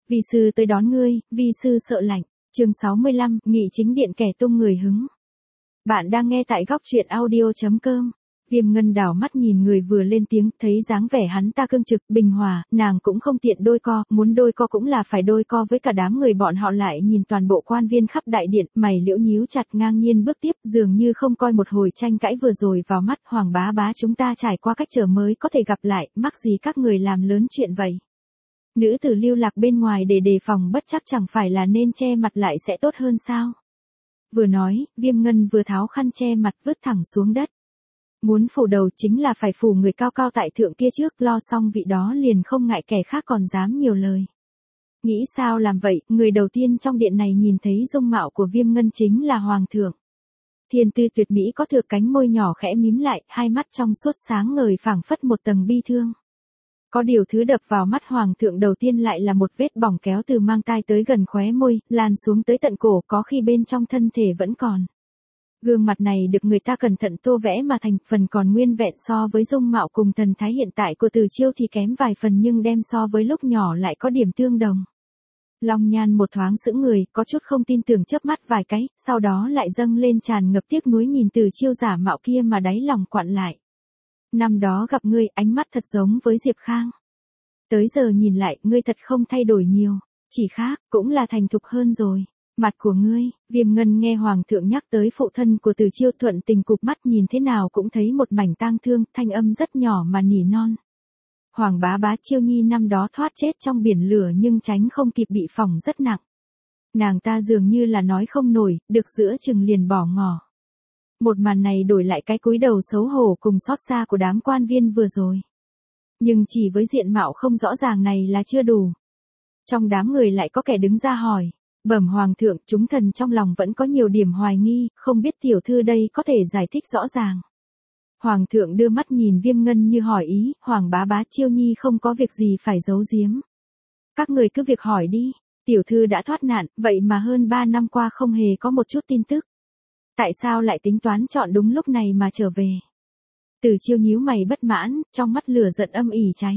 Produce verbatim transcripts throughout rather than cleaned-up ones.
Vi sư tới đón ngươi, vi sư sợ lạnh. Chương sáu mươi lăm, Nghị chính điện kẻ tung người hứng. Bạn đang nghe tại góc truyện audio chấm com. Viêm Ngân đảo mắt nhìn người vừa lên tiếng, thấy dáng vẻ hắn ta cương trực, bình hòa, nàng cũng không tiện đôi co, muốn đôi co cũng là phải đôi co với cả đám người bọn họ. Lại nhìn toàn bộ quan viên khắp đại điện, mày liễu nhíu chặt, ngang nhiên bước tiếp, dường như không coi một hồi tranh cãi vừa rồi vào mắt. Hoàng bá bá, chúng ta trải qua cách trở mới có thể gặp lại, mắc gì các người làm lớn chuyện vậy? Nữ tử lưu lạc bên ngoài để đề phòng bất chắc chẳng phải là nên che mặt lại sẽ tốt hơn sao? Vừa nói, Viêm Ngân vừa tháo khăn che mặt vứt thẳng xuống đất. Muốn phủ đầu chính là phải phủ người cao cao tại thượng kia trước, lo xong vị đó liền không ngại kẻ khác còn dám nhiều lời. Nghĩ sao làm vậy, người đầu tiên trong điện này nhìn thấy dung mạo của Viêm Ngân chính là Hoàng thượng. Thiên tư tuyệt mỹ có thược cánh môi nhỏ khẽ mím lại, hai mắt trong suốt sáng ngời phảng phất một tầng bi thương. Có điều thứ đập vào mắt Hoàng thượng đầu tiên lại là một vết bỏng kéo từ mang tai tới gần khóe môi, lan xuống tới tận cổ, có khi bên trong thân thể vẫn còn. Gương mặt này được người ta cẩn thận tô vẽ mà thành, phần còn nguyên vẹn so với dung mạo cùng thần thái hiện tại của Từ Chiêu thì kém vài phần, nhưng đem so với lúc nhỏ lại có điểm tương đồng. Long Nhan một thoáng sững người, có chút không tin tưởng chớp mắt vài cái, sau đó lại dâng lên tràn ngập tiếc nuối nhìn Từ Chiêu giả mạo kia mà đáy lòng quặn lại. Năm đó gặp ngươi, ánh mắt thật giống với Diệp Khang. Tới giờ nhìn lại, ngươi thật không thay đổi nhiều, chỉ khác, cũng là thành thục hơn rồi. Mặt của ngươi, Viêm Ngân nghe Hoàng thượng nhắc tới phụ thân của Từ Chiêu thuận tình cụp mắt nhìn thế nào cũng thấy một mảnh tang thương, thanh âm rất nhỏ mà nỉ non. Hoàng bá bá, Chiêu Nhi năm đó thoát chết trong biển lửa nhưng tránh không kịp bị phỏng rất nặng. Nàng ta dường như là nói không nổi, được giữa chừng liền bỏ ngỏ. Một màn này đổi lại cái cúi đầu xấu hổ cùng xót xa của đám quan viên vừa rồi. Nhưng chỉ với diện mạo không rõ ràng này là chưa đủ. Trong đám người lại có kẻ đứng ra hỏi. Bẩm Hoàng thượng, chúng thần trong lòng vẫn có nhiều điểm hoài nghi, không biết tiểu thư đây có thể giải thích rõ ràng. Hoàng thượng đưa mắt nhìn Viêm Ngân như hỏi ý, Hoàng bá bá, Chiêu Nhi không có việc gì phải giấu giếm. Các người cứ việc hỏi đi, tiểu thư đã thoát nạn, vậy mà hơn ba năm qua không hề có một chút tin tức. Tại sao lại tính toán chọn đúng lúc này mà trở về? Từ Chiêu nhíu mày bất mãn, trong mắt lửa giận âm ỉ cháy.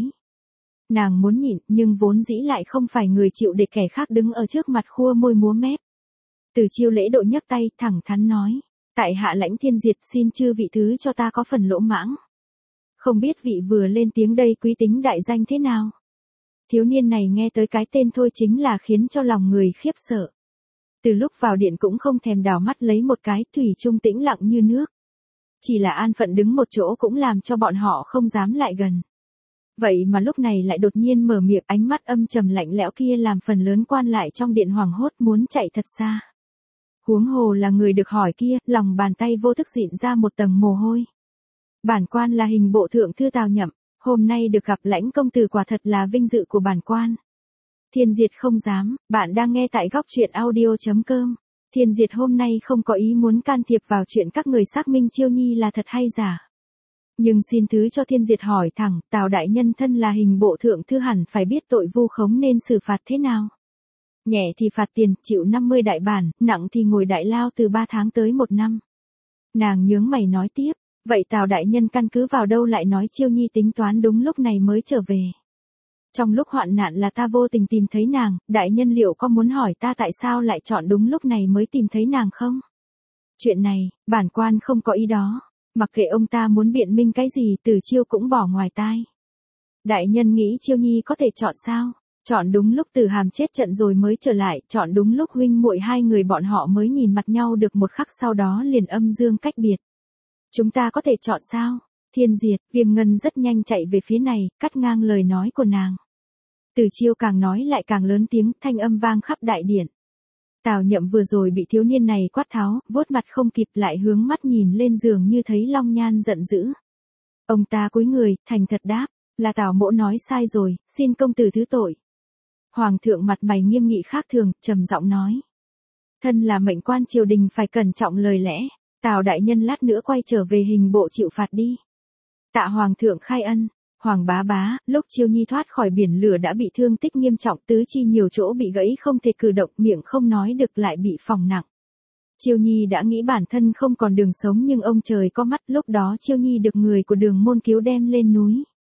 Nàng muốn nhịn, nhưng vốn dĩ lại không phải người chịu để kẻ khác đứng ở trước mặt khua môi múa mép. Từ Chiêu lễ độ nhấc tay, thẳng thắn nói. Tại hạ lãnh thiên diệt, xin chư vị thứ cho ta có phần lỗ mãng. Không biết vị vừa lên tiếng đây quý tính đại danh thế nào? Thiếu niên này nghe tới cái tên thôi chính là khiến cho lòng người khiếp sợ. Từ lúc vào điện cũng không thèm đảo mắt lấy một cái, thủy chung tĩnh lặng như nước. Chỉ là an phận đứng một chỗ cũng làm cho bọn họ không dám lại gần. Vậy mà lúc này lại đột nhiên mở miệng, ánh mắt âm trầm lạnh lẽo kia làm phần lớn quan lại trong điện hoảng hốt muốn chạy thật xa. Huống hồ là người được hỏi kia, lòng bàn tay vô thức dịn ra một tầng mồ hôi. Bản quan là hình bộ thượng thư Tào Nhậm, hôm nay được gặp lãnh công tử quả thật là vinh dự của bản quan. Thiên Diệt không dám, bạn đang nghe tại góc truyện audio chấm com. Thiên Diệt hôm nay không có ý muốn can thiệp vào chuyện các người xác minh Chiêu Nhi là thật hay giả. Nhưng xin thứ cho Thiên Diệt hỏi thẳng, Tào đại nhân thân là hình bộ thượng thư hẳn phải biết tội vu khống nên xử phạt thế nào. Nhẹ thì phạt tiền, chịu năm mươi đại bản, nặng thì ngồi đại lao từ ba tháng tới một năm. Nàng nhướng mày nói tiếp, vậy Tào đại nhân căn cứ vào đâu lại nói Chiêu Nhi tính toán đúng lúc này mới trở về. Trong lúc hoạn nạn là ta vô tình tìm thấy nàng, đại nhân liệu có muốn hỏi ta tại sao lại chọn đúng lúc này mới tìm thấy nàng không? Chuyện này, bản quan không có ý đó. Mặc kệ ông ta muốn biện minh cái gì, Từ Chiêu cũng bỏ ngoài tai. Đại nhân nghĩ Chiêu Nhi có thể chọn sao? Chọn đúng lúc Từ Hàm chết trận rồi mới trở lại, chọn đúng lúc huynh muội hai người bọn họ mới nhìn mặt nhau được một khắc sau đó liền âm dương cách biệt. Chúng ta có thể chọn sao? Thiên Diệt, Viêm Ngân rất nhanh chạy về phía này, cắt ngang lời nói của nàng. Từ Chiêu càng nói lại càng lớn tiếng, thanh âm vang khắp đại điện. Tào Nhậm vừa rồi bị thiếu niên này quát tháo, vuốt mặt không kịp lại hướng mắt nhìn lên giường như thấy Long Nhan giận dữ. Ông ta cúi người, thành thật đáp, là Tào mỗ nói sai rồi, xin công tử thứ tội. Hoàng thượng mặt mày nghiêm nghị khác thường, trầm giọng nói. Thân là mệnh quan triều đình phải cẩn trọng lời lẽ, Tào đại nhân lát nữa quay trở về hình bộ chịu phạt đi. Tạ Hoàng thượng khai ân. Hoàng bá bá, lúc Chiêu Nhi thoát khỏi biển lửa đã bị thương tích nghiêm trọng, tứ chi nhiều chỗ bị gãy không thể cử động, miệng không nói được lại bị phỏng nặng. Chiêu Nhi đã nghĩ bản thân không còn đường sống nhưng ông trời có mắt, lúc đó Chiêu Nhi được người của Đường môn cứu đem lên núi.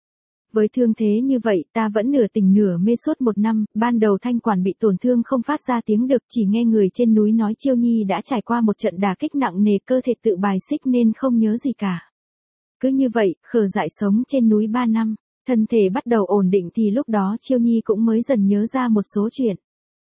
Với thương thế như vậy ta vẫn nửa tỉnh nửa mê suốt một năm, ban đầu thanh quản bị tổn thương không phát ra tiếng được, chỉ nghe người trên núi nói Chiêu Nhi đã trải qua một trận đả kích nặng nề, cơ thể tự bài xích nên không nhớ gì cả. Cứ như vậy, khờ dại sống trên núi ba năm, thân thể bắt đầu ổn định thì lúc đó Chiêu Nhi cũng mới dần nhớ ra một số chuyện.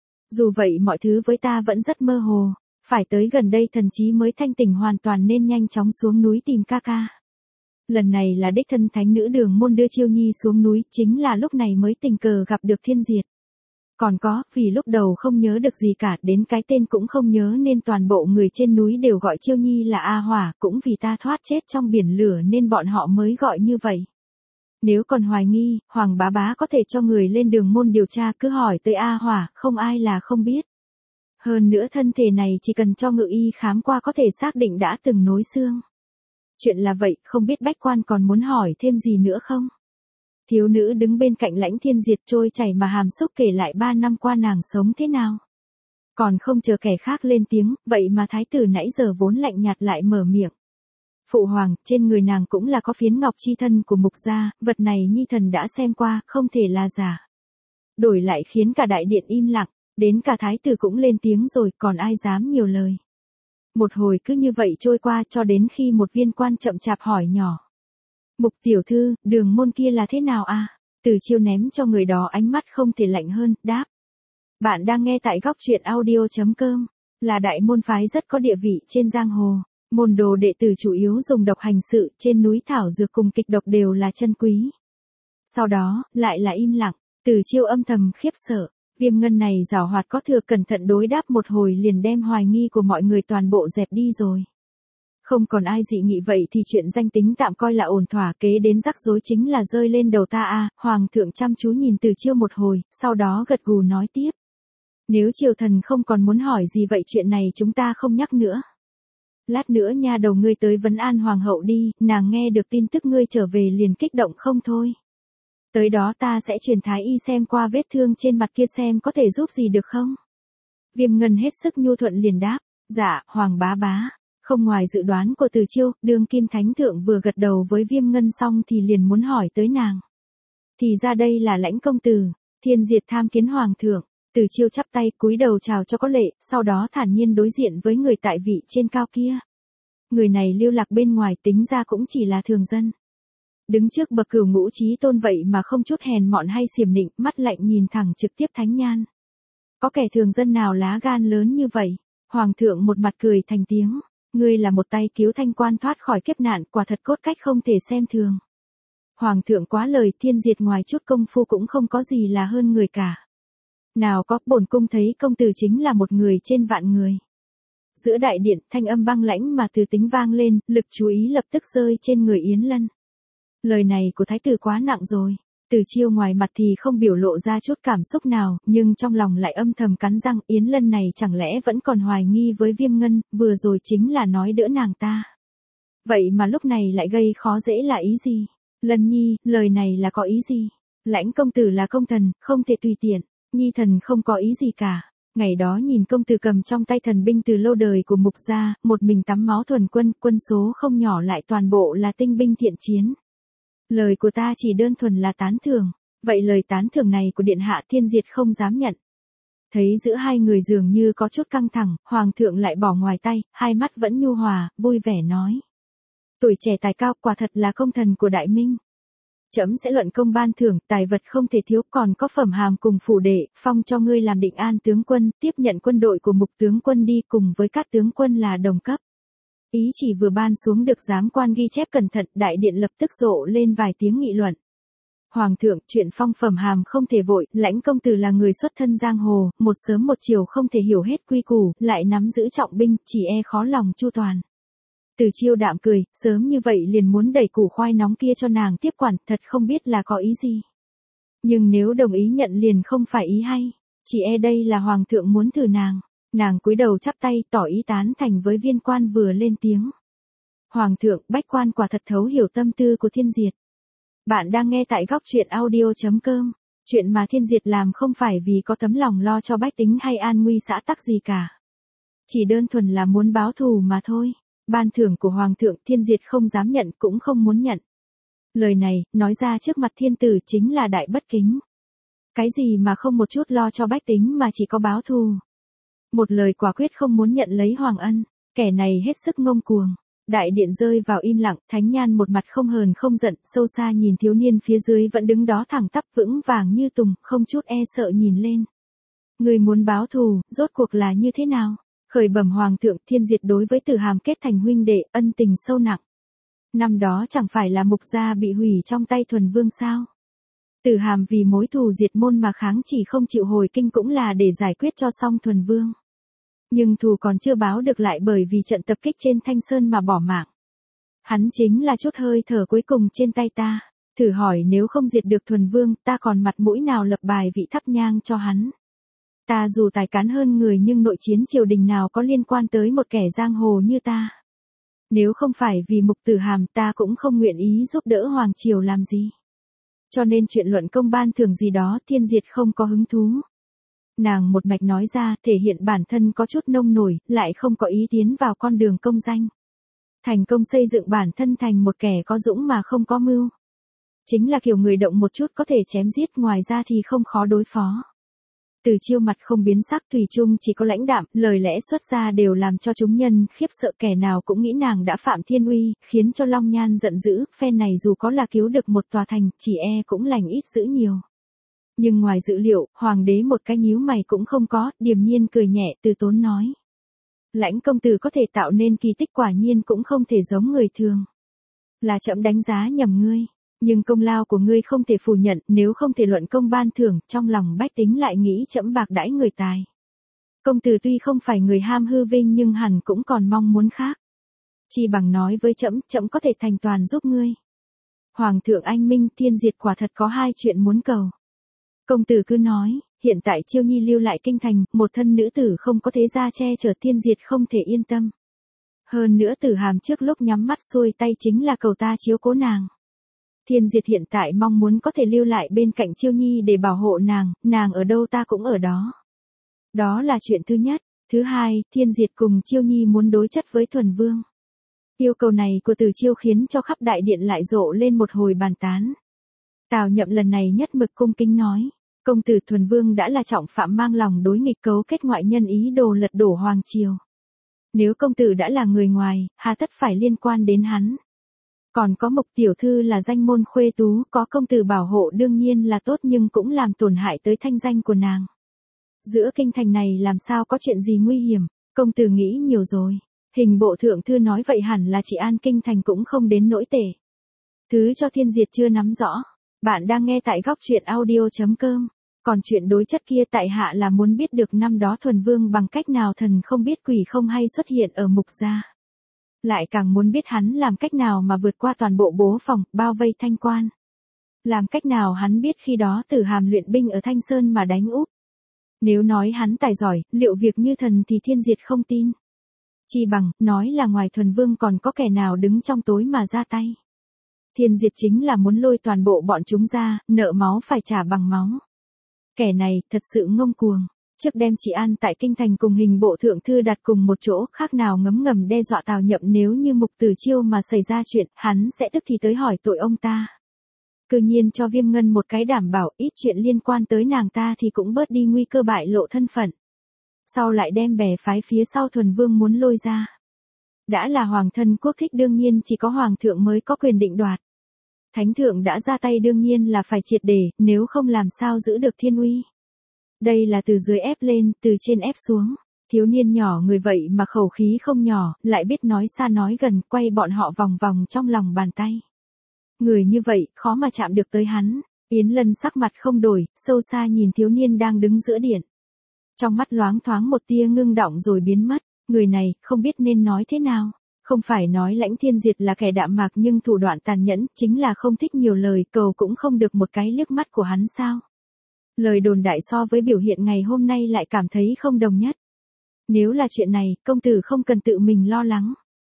Dù vậy mọi thứ với ta vẫn rất mơ hồ, phải tới gần đây thần trí mới thanh tỉnh hoàn toàn nên nhanh chóng xuống núi tìm ca ca. Lần này là đích thân thánh nữ Đường Môn đưa Chiêu Nhi xuống núi, chính là lúc này mới tình cờ gặp được Thiên Diệt. Còn có, vì lúc đầu không nhớ được gì cả, đến cái tên cũng không nhớ nên toàn bộ người trên núi đều gọi Chiêu Nhi là A Hỏa, cũng vì ta thoát chết trong biển lửa nên bọn họ mới gọi như vậy. Nếu còn hoài nghi, Hoàng bá bá có thể cho người lên Đường Môn điều tra, cứ hỏi tới A Hỏa, không ai là không biết. Hơn nữa thân thể này chỉ cần cho ngự y khám qua có thể xác định đã từng nối xương. Chuyện là vậy, không biết bách quan còn muốn hỏi thêm gì nữa không? Thiếu nữ đứng bên cạnh Lãnh Thiên Diệt trôi chảy mà hàm xúc kể lại ba năm qua nàng sống thế nào. Còn không chờ kẻ khác lên tiếng, vậy mà thái tử nãy giờ vốn lạnh nhạt lại mở miệng. Phụ hoàng, trên người nàng cũng là có phiến ngọc chi thân của mục gia, vật này nhi thần đã xem qua, không thể là giả. Đổi lại khiến cả đại điện im lặng, đến cả thái tử cũng lên tiếng rồi, còn ai dám nhiều lời. Một hồi cứ như vậy trôi qua cho đến khi một viên quan chậm chạp hỏi nhỏ. Mục tiểu thư, Đường Môn kia là thế nào à? Từ Chiêu ném cho người đó ánh mắt không thể lạnh hơn, đáp. Bạn đang nghe tại góc truyện audio chấm com, là đại môn phái rất có địa vị trên giang hồ. Môn đồ đệ tử chủ yếu dùng độc hành sự, trên núi thảo dược cùng kịch độc đều là chân quý. Sau đó, lại là im lặng, Từ Chiêu âm thầm khiếp sợ. Viêm ngân này giảo hoạt có thừa, cẩn thận đối đáp một hồi liền đem hoài nghi của mọi người toàn bộ dẹp đi rồi. Không còn ai dị nghị vậy thì chuyện danh tính tạm coi là ổn thỏa, kế đến rắc rối chính là rơi lên đầu ta a. Hoàng thượng chăm chú nhìn Từ Chiêu một hồi, sau đó gật gù nói tiếp. Nếu triều thần không còn muốn hỏi gì vậy chuyện này chúng ta không nhắc nữa. Lát nữa nha đầu ngươi tới vấn an hoàng hậu đi, nàng nghe được tin tức ngươi trở về liền kích động không thôi. Tới đó ta sẽ truyền thái y xem qua vết thương trên mặt kia xem có thể giúp gì được không? Viêm ngân hết sức nhu thuận liền đáp, dạ, Hoàng bá bá. Không ngoài dự đoán của Từ Chiêu, đương kim thánh thượng vừa gật đầu với Viêm ngân xong thì liền muốn hỏi tới nàng. Thì ra đây là Lãnh công tử, Thiên Diệt tham kiến hoàng thượng. Từ Chiêu chắp tay cúi đầu chào cho có lệ, sau đó thản nhiên đối diện với người tại vị trên cao kia. Người này lưu lạc bên ngoài tính ra cũng chỉ là thường dân. Đứng trước bậc cửu ngũ chí tôn vậy mà không chút hèn mọn hay xiểm nịnh, mắt lạnh nhìn thẳng trực tiếp thánh nhan. Có kẻ thường dân nào lá gan lớn như vậy? Hoàng thượng một mặt cười thành tiếng, ngươi là một tay cứu thanh quan thoát khỏi kiếp nạn, quả thật cốt cách không thể xem thường. Hoàng thượng quá lời, Thiên Diệt ngoài chút công phu cũng không có gì là hơn người cả. Nào có, bổn cung thấy công tử chính là một người trên vạn người. Giữa đại điện, thanh âm băng lãnh mà từ tính vang lên, lực chú ý lập tức rơi trên người Yến Lân. Lời này của thái tử quá nặng rồi. Từ Chiêu ngoài mặt thì không biểu lộ ra chút cảm xúc nào, nhưng trong lòng lại âm thầm cắn răng, Yến Lân này chẳng lẽ vẫn còn hoài nghi với Viêm ngân, vừa rồi chính là nói đỡ nàng ta. Vậy mà lúc này lại gây khó dễ là ý gì? Lân nhi, lời này là có ý gì? Lãnh công tử là công thần, không thể tùy tiện. Nhi thần không có ý gì cả. Ngày đó nhìn công tử cầm trong tay thần binh từ lâu đời của mục gia, một mình tắm máu thuần quân, quân số không nhỏ lại toàn bộ là tinh binh thiện chiến. Lời của ta chỉ đơn thuần là tán thưởng, vậy lời tán thưởng này của điện hạ Thiên Diệt không dám nhận. Thấy giữa hai người dường như có chút căng thẳng, hoàng thượng lại bỏ ngoài tay, hai mắt vẫn nhu hòa, vui vẻ nói. Tuổi trẻ tài cao quả thật là công thần của đại minh. Trẫm sẽ luận công ban thưởng, tài vật không thể thiếu, còn có phẩm hàm cùng phủ đệ, phong cho ngươi làm định an tướng quân, tiếp nhận quân đội của mục tướng quân đi cùng với các tướng quân là đồng cấp. Ý chỉ vừa ban xuống được giám quan ghi chép cẩn thận, đại điện lập tức rộ lên vài tiếng nghị luận. Hoàng thượng, chuyện phong phẩm hàm không thể vội, Lãnh công tử là người xuất thân giang hồ, một sớm một chiều không thể hiểu hết quy củ, lại nắm giữ trọng binh, chỉ e khó lòng chu toàn. Từ Chiêu đạm cười, sớm như vậy liền muốn đẩy củ khoai nóng kia cho nàng tiếp quản, thật không biết là có ý gì. Nhưng nếu đồng ý nhận liền không phải ý hay, chỉ e đây là hoàng thượng muốn thử nàng. Nàng cúi đầu chắp tay tỏ ý tán thành với viên quan vừa lên tiếng. Hoàng thượng, bách quan quả thật thấu hiểu tâm tư của Thiên Diệt. Bạn đang nghe tại góc truyện audio chấm com. Chuyện mà Thiên Diệt làm không phải vì có tấm lòng lo cho bách tính hay an nguy xã tắc gì cả. Chỉ đơn thuần là muốn báo thù mà thôi. Ban thưởng của Hoàng thượng Thiên Diệt không dám nhận cũng không muốn nhận. Lời này, nói ra trước mặt thiên tử chính là đại bất kính. Cái gì mà không một chút lo cho bách tính mà chỉ có báo thù. Một lời quả quyết không muốn nhận lấy hoàng ân, kẻ này hết sức ngông cuồng. Đại điện rơi vào im lặng, Thánh Nhan một mặt không hờn không giận, sâu xa nhìn thiếu niên phía dưới vẫn đứng đó thẳng tắp vững vàng như tùng, không chút e sợ nhìn lên. Người muốn báo thù, rốt cuộc là như thế nào? Khởi bẩm hoàng thượng, Thiên Diệt đối với Tử Hàm kết thành huynh đệ, ân tình sâu nặng. Năm đó chẳng phải là Mục gia bị hủy trong tay Thuần Vương sao? Tử Hàm vì mối thù diệt môn mà kháng chỉ không chịu hồi kinh cũng là để giải quyết cho xong Thuần Vương. Nhưng thù còn chưa báo được lại bởi vì trận tập kích trên Thanh Sơn mà bỏ mạng. Hắn chính là chút hơi thở cuối cùng trên tay ta. Thử hỏi nếu không diệt được Thuần Vương, ta còn mặt mũi nào lập bài vị thắp nhang cho hắn. Ta dù tài cán hơn người nhưng nội chiến triều đình nào có liên quan tới một kẻ giang hồ như ta. Nếu không phải vì Mục Tử Hàm ta cũng không nguyện ý giúp đỡ Hoàng Triều làm gì. Cho nên chuyện luận công ban thưởng gì đó Thiên Diệt không có hứng thú. Nàng một mạch nói ra thể hiện bản thân có chút nông nổi, lại không có ý tiến vào con đường công danh. Thành công xây dựng bản thân thành một kẻ có dũng mà không có mưu. Chính là kiểu người động một chút có thể chém giết, ngoài ra thì không khó đối phó. Từ Chiêu mặt không biến sắc, thủy chung chỉ có lãnh đạm, lời lẽ xuất ra đều làm cho chúng nhân khiếp sợ, kẻ nào cũng nghĩ nàng đã phạm thiên uy, khiến cho Long Nhan giận dữ, phen này dù có là cứu được một tòa thành, chỉ e cũng lành ít dữ nhiều. Nhưng ngoài dự liệu, hoàng đế một cái nhíu mày cũng không có, điềm nhiên cười nhẹ, từ tốn nói. Lãnh công tử có thể tạo nên kỳ tích quả nhiên cũng không thể giống người thường. Là trẫm đánh giá nhầm ngươi. Nhưng công lao của ngươi không thể phủ nhận, nếu không thể luận công ban thưởng, trong lòng bách tính lại nghĩ trẫm bạc đãi người tài. Công tử tuy không phải người ham hư vinh nhưng hẳn cũng còn mong muốn khác. Chi bằng nói với trẫm, trẫm có thể thành toàn giúp ngươi. Hoàng thượng anh minh, Thiên Diệt quả thật có hai chuyện muốn cầu. Công tử cứ nói, hiện tại Chiêu Nhi lưu lại kinh thành, một thân nữ tử không có thế gia che chở, Thiên Diệt không thể yên tâm. Hơn nữa Tử Hàm trước lúc nhắm mắt xuôi tay chính là cầu ta chiếu cố nàng. Thiên Diệt hiện tại mong muốn có thể lưu lại bên cạnh Chiêu Nhi để bảo hộ nàng, nàng ở đâu ta cũng ở đó. Đó là chuyện thứ nhất. Thứ hai, Thiên Diệt cùng Chiêu Nhi muốn đối chất với Thuần Vương. Yêu cầu này của Từ Chiêu khiến cho khắp đại điện lại rộ lên một hồi bàn tán. Tào Nhậm lần này nhất mực cung kính nói, công tử Thuần Vương đã là trọng phạm mang lòng đối nghịch cấu kết ngoại nhân ý đồ lật đổ Hoàng Triều. Nếu công tử đã là người ngoài, hà tất phải liên quan đến hắn. Còn có Mục tiểu thư là danh môn khuê tú, có công tử bảo hộ đương nhiên là tốt nhưng cũng làm tổn hại tới thanh danh của nàng. Giữa kinh thành này làm sao có chuyện gì nguy hiểm, công tử nghĩ nhiều rồi. Hình bộ thượng thư nói vậy hẳn là chỉ an kinh thành cũng không đến nỗi tệ. Thứ cho Thiên Diệt chưa nắm rõ. Bạn đang nghe tại góc truyện audio chấm com. Còn chuyện đối chất kia tại hạ là muốn biết được năm đó Thuần Vương bằng cách nào thần không biết quỷ không hay xuất hiện ở Mục gia. Lại càng muốn biết hắn làm cách nào mà vượt qua toàn bộ bố phòng, bao vây Thanh Quan. Làm cách nào hắn biết khi đó Tử Hàm luyện binh ở Thanh Sơn mà đánh úp. Nếu nói hắn tài giỏi, liệu việc như thần thì Thiên Diệt không tin. Chi bằng, nói là ngoài Thuần Vương còn có kẻ nào đứng trong tối mà ra tay. Thiên Diệt chính là muốn lôi toàn bộ bọn chúng ra, nợ máu phải trả bằng máu. Kẻ này, thật sự ngông cuồng. Trước đem chị An tại kinh thành cùng hình bộ thượng thư đặt cùng một chỗ, khác nào ngấm ngầm đe dọa Tào Nhậm, nếu như Mục Tử Chiêu mà xảy ra chuyện, hắn sẽ tức thì tới hỏi tội ông ta. Cứ nhiên cho Viêm Ngân một cái đảm bảo ít chuyện liên quan tới nàng ta thì cũng bớt đi nguy cơ bại lộ thân phận. Sau lại đem bè phái phía sau Thuần Vương muốn lôi ra. Đã là hoàng thân quốc thích đương nhiên chỉ có hoàng thượng mới có quyền định đoạt. Thánh thượng đã ra tay đương nhiên là phải triệt để, nếu không làm sao giữ được thiên uy. Đây là từ dưới ép lên, từ trên ép xuống. Thiếu niên nhỏ người vậy mà khẩu khí không nhỏ, lại biết nói xa nói gần, quay bọn họ vòng vòng trong lòng bàn tay. Người như vậy, khó mà chạm được tới hắn. Yến Lân sắc mặt không đổi, sâu xa nhìn thiếu niên đang đứng giữa điện. Trong mắt loáng thoáng một tia ngưng động rồi biến mất. Người này, không biết nên nói thế nào. Không phải nói Lãnh Thiên Diệt là kẻ đạm mạc nhưng thủ đoạn tàn nhẫn, chính là không thích nhiều lời, cầu cũng không được một cái liếc mắt của hắn sao. Lời đồn đại so với biểu hiện ngày hôm nay lại cảm thấy không đồng nhất. Nếu là chuyện này, công tử không cần tự mình lo lắng.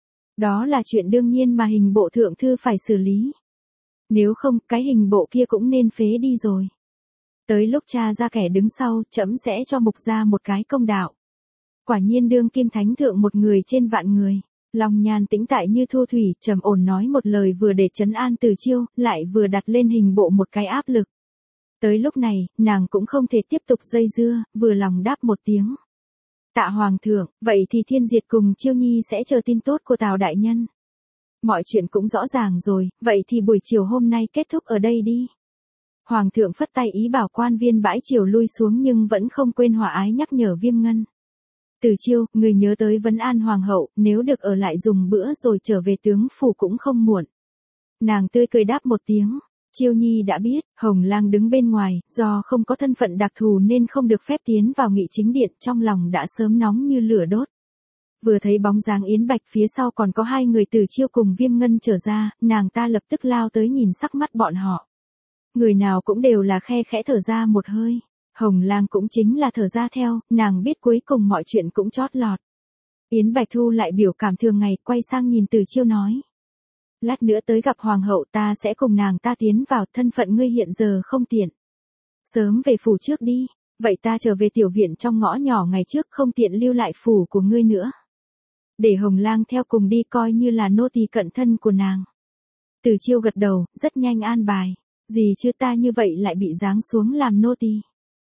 Đó là chuyện đương nhiên mà hình bộ thượng thư phải xử lý. Nếu không, cái hình bộ kia cũng nên phế đi rồi. Tới lúc cha ra kẻ đứng sau, trẫm sẽ cho Mục gia một cái công đạo. Quả nhiên đương kim thánh thượng một người trên vạn người. Long Nhan tĩnh tại như thu thủy, trầm ổn nói một lời vừa để trấn an Từ Chiêu, lại vừa đặt lên hình bộ một cái áp lực. Tới lúc này, nàng cũng không thể tiếp tục dây dưa, vừa lòng đáp một tiếng. Tạ Hoàng thượng, vậy thì Thiên Diệt cùng Chiêu Nhi sẽ chờ tin tốt của Tào đại nhân. Mọi chuyện cũng rõ ràng rồi, vậy thì buổi chiều hôm nay kết thúc ở đây đi. Hoàng thượng phất tay ý bảo quan viên bãi triều lui xuống nhưng vẫn không quên hòa ái nhắc nhở Viêm Ngân. Từ Chiêu, người nhớ tới vấn an hoàng hậu, nếu được ở lại dùng bữa rồi trở về tướng phủ cũng không muộn. Nàng tươi cười đáp một tiếng. Chiêu Nhi đã biết, Hồng Lang đứng bên ngoài, do không có thân phận đặc thù nên không được phép tiến vào nghị chính điện, trong lòng đã sớm nóng như lửa đốt. Vừa thấy bóng dáng Yến Bạch phía sau còn có hai người Từ Chiêu cùng Viêm Ngân trở ra, nàng ta lập tức lao tới nhìn sắc mắt bọn họ. Người nào cũng đều là khe khẽ thở ra một hơi. Hồng Lang cũng chính là thở ra theo, nàng biết cuối cùng mọi chuyện cũng chót lọt. Yến Bạch thu lại biểu cảm thường ngày, quay sang nhìn Từ Chiêu nói. Lát nữa tới gặp hoàng hậu ta sẽ cùng nàng ta tiến vào, thân phận ngươi hiện giờ không tiện. Sớm về phủ trước đi, vậy ta trở về tiểu viện trong ngõ nhỏ ngày trước không tiện lưu lại phủ của ngươi nữa. Để Hồng Lang theo cùng đi coi như là nô tỳ cận thân của nàng. Từ Chiêu gật đầu, rất nhanh an bài. Gì chứ ta như vậy lại bị giáng xuống làm nô tỳ.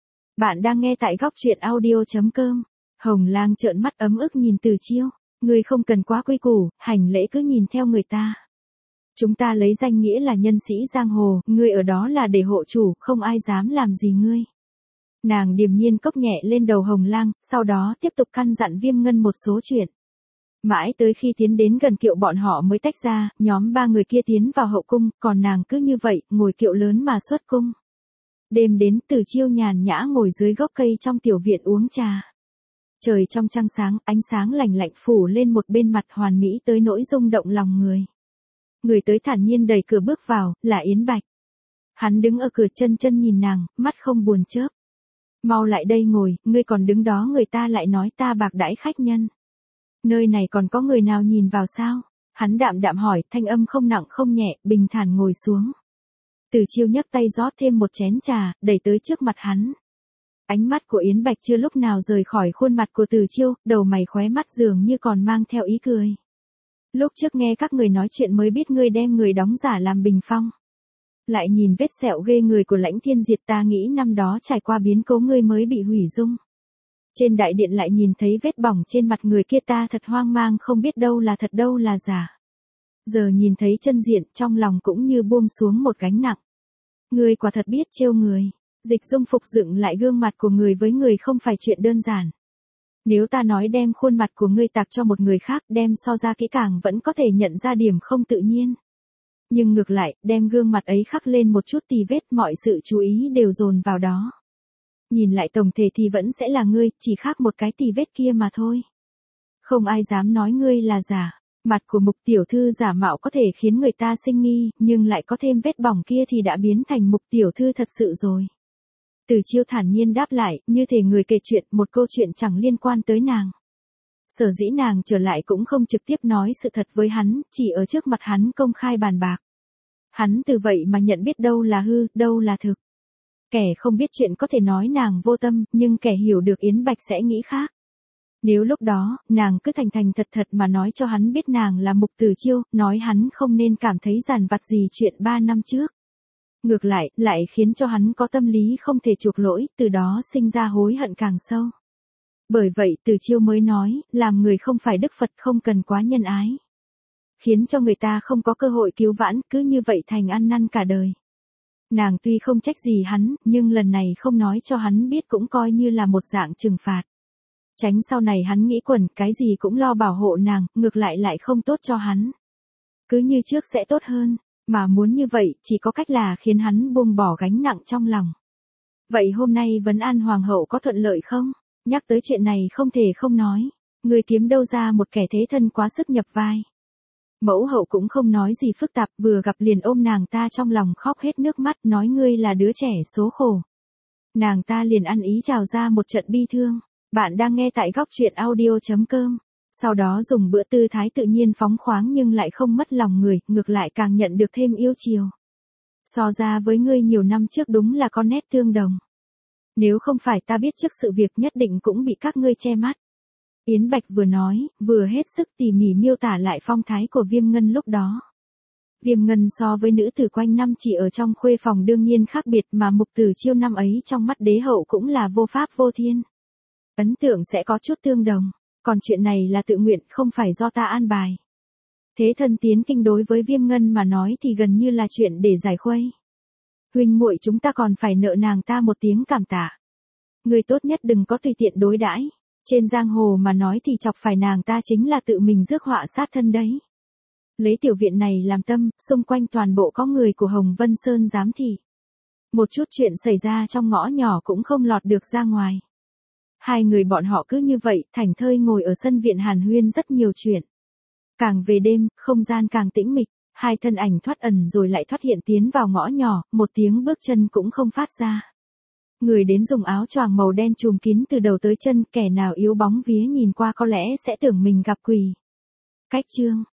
Bạn đang nghe tại góc truyện audio chấm com. Hồng Lang trợn mắt ấm ức nhìn Từ Chiêu. Ngươi không cần quá quy củ, hành lễ cứ nhìn theo người ta. Chúng ta lấy danh nghĩa là nhân sĩ giang hồ, ngươi ở đó là để hộ chủ, không ai dám làm gì ngươi. Nàng điềm nhiên cốc nhẹ lên đầu Hồng Lang, sau đó tiếp tục căn dặn Viêm Ngân một số chuyện. Mãi tới khi tiến đến gần kiệu bọn họ mới tách ra, nhóm ba người kia tiến vào hậu cung, còn nàng cứ như vậy, ngồi kiệu lớn mà xuất cung. Đêm đến, Từ Chiêu nhàn nhã ngồi dưới gốc cây trong tiểu viện uống trà. Trời trong trăng sáng, ánh sáng lành lạnh phủ lên một bên mặt hoàn mỹ tới nỗi rung động lòng người. Người tới thản nhiên đẩy cửa bước vào, là Yến Bạch. Hắn đứng ở cửa chân chân nhìn nàng, mắt không buồn chớp. Mau lại đây ngồi, ngươi còn đứng đó người ta lại nói ta bạc đãi khách nhân. Nơi này còn có người nào nhìn vào sao? Hắn đạm đạm hỏi, thanh âm không nặng không nhẹ, bình thản ngồi xuống. Từ Chiêu nhấc tay rót thêm một chén trà, đẩy tới trước mặt hắn. Ánh mắt của Yến Bạch chưa lúc nào rời khỏi khuôn mặt của Từ Chiêu, đầu mày khóe mắt dường như còn mang theo ý cười. Lúc trước nghe các người nói chuyện mới biết ngươi đem người đóng giả làm Bình Phong. Lại nhìn vết sẹo ghê người của Lãnh Thiên Diệt, ta nghĩ năm đó trải qua biến cố ngươi mới bị hủy dung. Trên đại điện lại nhìn thấy vết bỏng trên mặt người kia, ta thật hoang mang không biết đâu là thật đâu là giả. Giờ nhìn thấy chân diện, trong lòng cũng như buông xuống một gánh nặng. Ngươi quả thật biết trêu người. Dịch Dung phục dựng lại gương mặt của người với người không phải chuyện đơn giản. Nếu ta nói đem khuôn mặt của ngươi tạc cho một người khác, đem so ra kỹ càng vẫn có thể nhận ra điểm không tự nhiên. Nhưng ngược lại, đem gương mặt ấy khắc lên một chút tì vết, mọi sự chú ý đều dồn vào đó. Nhìn lại tổng thể thì vẫn sẽ là ngươi, chỉ khác một cái tì vết kia mà thôi. Không ai dám nói ngươi là giả. Mặt của Mục tiểu thư giả mạo có thể khiến người ta sinh nghi, nhưng lại có thêm vết bỏng kia thì đã biến thành Mục tiểu thư thật sự rồi. Từ Chiêu thản nhiên đáp lại, như thể người kể chuyện, một câu chuyện chẳng liên quan tới nàng. Sở dĩ nàng trở lại cũng không trực tiếp nói sự thật với hắn, chỉ ở trước mặt hắn công khai bàn bạc. Hắn từ vậy mà nhận biết đâu là hư, đâu là thực. Kẻ không biết chuyện có thể nói nàng vô tâm, nhưng kẻ hiểu được Yến Bạch sẽ nghĩ khác. Nếu lúc đó, nàng cứ thành thành thật thật mà nói cho hắn biết nàng là Mục Từ Chiêu, nói hắn không nên cảm thấy giàn vặt gì chuyện ba năm trước. Ngược lại, lại khiến cho hắn có tâm lý không thể chuộc lỗi, từ đó sinh ra hối hận càng sâu. Bởi vậy Từ Chiêu mới nói, làm người không phải Đức Phật, không cần quá nhân ái. Khiến cho người ta không có cơ hội cứu vãn, cứ như vậy thành ăn năn cả đời. Nàng tuy không trách gì hắn, nhưng lần này không nói cho hắn biết cũng coi như là một dạng trừng phạt. Tránh sau này hắn nghĩ quẩn, cái gì cũng lo bảo hộ nàng, ngược lại lại không tốt cho hắn. Cứ như trước sẽ tốt hơn, mà muốn như vậy, chỉ có cách là khiến hắn buông bỏ gánh nặng trong lòng. Vậy hôm nay vấn an hoàng hậu có thuận lợi không? Nhắc tới chuyện này không thể không nói. Người kiếm đâu ra một kẻ thế thân quá sức nhập vai. Mẫu hậu cũng không nói gì phức tạp, vừa gặp liền ôm nàng ta trong lòng khóc hết nước mắt, nói ngươi là đứa trẻ số khổ. Nàng ta liền ăn ý trào ra một trận bi thương. Bạn đang nghe tại góc truyện audio chấm com. Sau đó dùng bữa tư thái tự nhiên phóng khoáng nhưng lại không mất lòng người, ngược lại càng nhận được thêm yêu chiều. So ra với ngươi nhiều năm trước đúng là có nét tương đồng. Nếu không phải ta biết trước sự việc nhất định cũng bị các ngươi che mắt. Yến Bạch vừa nói, vừa hết sức tỉ mỉ miêu tả lại phong thái của Viêm Ngân lúc đó. Viêm Ngân so với nữ tử quanh năm chỉ ở trong khuê phòng đương nhiên khác biệt, mà Mục Tử Chiêu năm ấy trong mắt đế hậu cũng là vô pháp vô thiên. Ấn tượng sẽ có chút tương đồng, còn chuyện này là tự nguyện không phải do ta an bài. Thế thân tiến kinh đối với Viêm Ngân mà nói thì gần như là chuyện để giải khuây. Huynh muội chúng ta còn phải nợ nàng ta một tiếng cảm tạ. Người tốt nhất đừng có tùy tiện đối đãi. Trên giang hồ mà nói thì chọc phải nàng ta chính là tự mình rước họa sát thân đấy. Lấy tiểu viện này làm tâm, xung quanh toàn bộ có người của Hồng Vân Sơn giám thị. Một chút chuyện xảy ra trong ngõ nhỏ cũng không lọt được ra ngoài. Hai người bọn họ cứ như vậy, thảnh thơi ngồi ở sân viện hàn huyên rất nhiều chuyện. Càng về đêm, không gian càng tĩnh mịch, hai thân ảnh thoát ẩn rồi lại thoát hiện tiến vào ngõ nhỏ, một tiếng bước chân cũng không phát ra. Người đến dùng áo choàng màu đen trùm kín từ đầu tới chân, kẻ nào yếu bóng vía nhìn qua có lẽ sẽ tưởng mình gặp quỷ. Cách chương